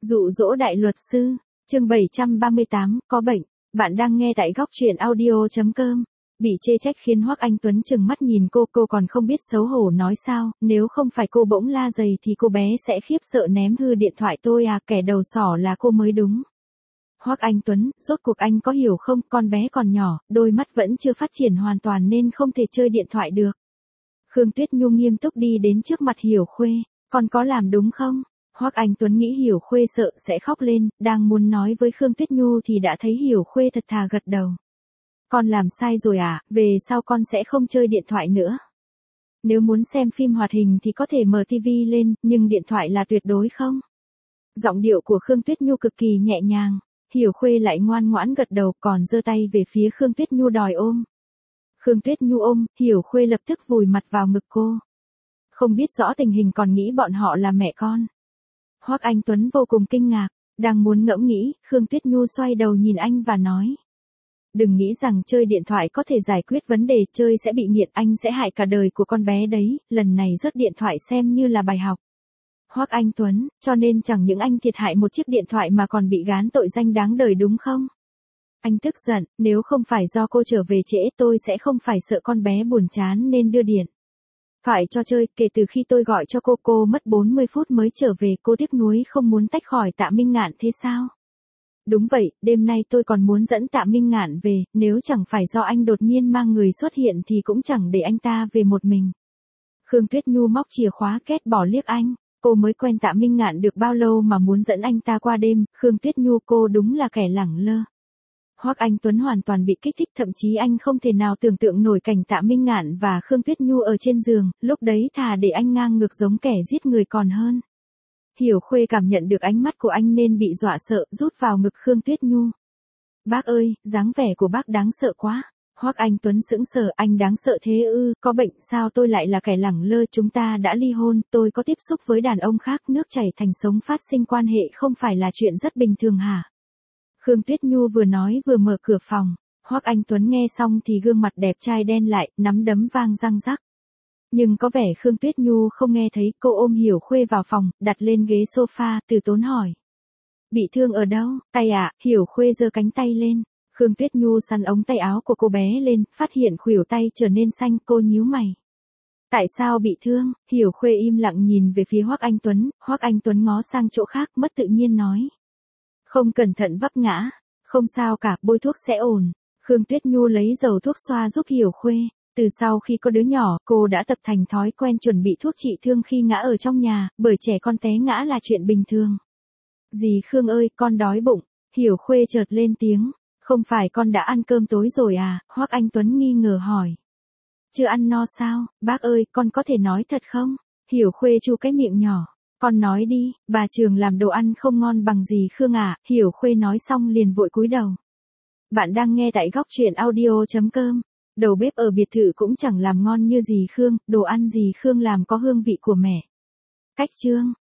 Dụ dỗ đại luật sư, chương 738, có bệnh. Bạn đang nghe tại góc truyện audio.com. Bị chê trách khiến Hoắc Anh Tuấn trừng mắt nhìn cô còn không biết xấu hổ nói sao, nếu không phải cô bỗng la giày thì cô bé sẽ khiếp sợ ném hư điện thoại tôi à, kẻ đầu sỏ là cô mới đúng. Hoắc Anh Tuấn, rốt cuộc anh có hiểu không, con bé còn nhỏ, đôi mắt vẫn chưa phát triển hoàn toàn nên không thể chơi điện thoại được. Khương Tuyết Nhu nghiêm túc đi đến trước mặt Hiểu Khuê, con có làm đúng không? Hoắc Anh Tuấn nghĩ Hiểu Khuê sợ sẽ khóc lên, đang muốn nói với Khương Tuyết Nhu thì đã thấy Hiểu Khuê thật thà gật đầu. Con làm sai rồi à, về sau con sẽ không chơi điện thoại nữa. Nếu muốn xem phim hoạt hình thì có thể mở tivi lên, nhưng điện thoại là tuyệt đối không. Giọng điệu của Khương Tuyết Nhu cực kỳ nhẹ nhàng, Hiểu Khuê lại ngoan ngoãn gật đầu còn giơ tay về phía Khương Tuyết Nhu đòi ôm. Khương Tuyết Nhu ôm, Hiểu Khuê lập tức vùi mặt vào ngực cô. Không biết rõ tình hình còn nghĩ bọn họ là mẹ con. Hoắc Anh Tuấn vô cùng kinh ngạc, đang muốn ngẫm nghĩ, Khương Tuyết Nhu xoay đầu nhìn anh và nói. Đừng nghĩ rằng chơi điện thoại có thể giải quyết vấn đề, chơi sẽ bị nghiện, anh sẽ hại cả đời của con bé đấy, lần này rớt điện thoại xem như là bài học. Hoắc Anh Tuấn, cho nên chẳng những anh thiệt hại một chiếc điện thoại mà còn bị gán tội danh đáng đời đúng không? Anh tức giận, nếu không phải do cô trở về trễ tôi sẽ không phải sợ con bé buồn chán nên đưa điện thoại cho chơi, kể từ khi tôi gọi cho cô mất 40 phút mới trở về, cô tiếc nuối không muốn tách khỏi Tạ Minh Ngạn thế sao? Đúng vậy, đêm nay tôi còn muốn dẫn Tạ Minh Ngạn về, nếu chẳng phải do anh đột nhiên mang người xuất hiện thì cũng chẳng để anh ta về một mình. Khương Tuyết Nhu móc chìa khóa két bỏ liếc anh, cô mới quen Tạ Minh Ngạn được bao lâu mà muốn dẫn anh ta qua đêm, Khương Tuyết Nhu cô đúng là kẻ lẳng lơ. Hoắc Anh Tuấn hoàn toàn bị kích thích, thậm chí anh không thể nào tưởng tượng nổi cảnh Tạ Minh Ngạn và Khương Tuyết Nhu ở trên giường, lúc đấy thà để anh ngang ngược giống kẻ giết người còn hơn. Hiểu Khuê cảm nhận được ánh mắt của anh nên bị dọa sợ, rút vào ngực Khương Tuyết Nhu. Bác ơi, dáng vẻ của bác đáng sợ quá. Hoắc Anh Tuấn sững sờ, anh đáng sợ thế ư, có bệnh sao, tôi lại là kẻ lẳng lơ, chúng ta đã ly hôn, tôi có tiếp xúc với đàn ông khác, nước chảy thành sông, phát sinh quan hệ không phải là chuyện rất bình thường hả? Khương Tuyết Nhu vừa nói vừa mở cửa phòng, Hoắc Anh Tuấn nghe xong thì gương mặt đẹp trai đen lại, nắm đấm vang răng rắc. Nhưng có vẻ Khương Tuyết Nhu không nghe thấy, cô ôm Hiểu Khuê vào phòng, đặt lên ghế sofa, từ tốn hỏi. Bị thương ở đâu? Tay ạ, Hiểu Khuê giơ cánh tay lên. Khương Tuyết Nhu săn ống tay áo của cô bé lên, phát hiện khuỷu tay trở nên xanh, cô nhíu mày. Tại sao bị thương? Hiểu Khuê im lặng nhìn về phía Hoắc Anh Tuấn, Hoắc Anh Tuấn ngó sang chỗ khác, mất tự nhiên nói. Không cẩn thận vấp ngã, không sao cả, bôi thuốc sẽ ổn. Khương Tuyết Nhu lấy dầu thuốc xoa giúp Hiểu Khuê. Từ sau khi có đứa nhỏ, cô đã tập thành thói quen chuẩn bị thuốc trị thương khi ngã ở trong nhà, bởi trẻ con té ngã là chuyện bình thường. Dì Khương ơi, con đói bụng. Hiểu Khuê chợt lên tiếng. Không phải con đã ăn cơm tối rồi à? Hoắc Anh Tuấn nghi ngờ hỏi. Chưa ăn no sao? Bác ơi, con có thể nói thật không? Hiểu Khuê chu cái miệng nhỏ. Con nói đi, bà Trường làm đồ ăn không ngon bằng dì Khương à? Hiểu Khuê nói xong liền vội cúi đầu. Bạn đang nghe tại góc truyện audio.com. Đầu bếp ở biệt thự cũng chẳng làm ngon như dì Khương, đồ ăn dì Khương làm có hương vị của mẹ. Cách chương.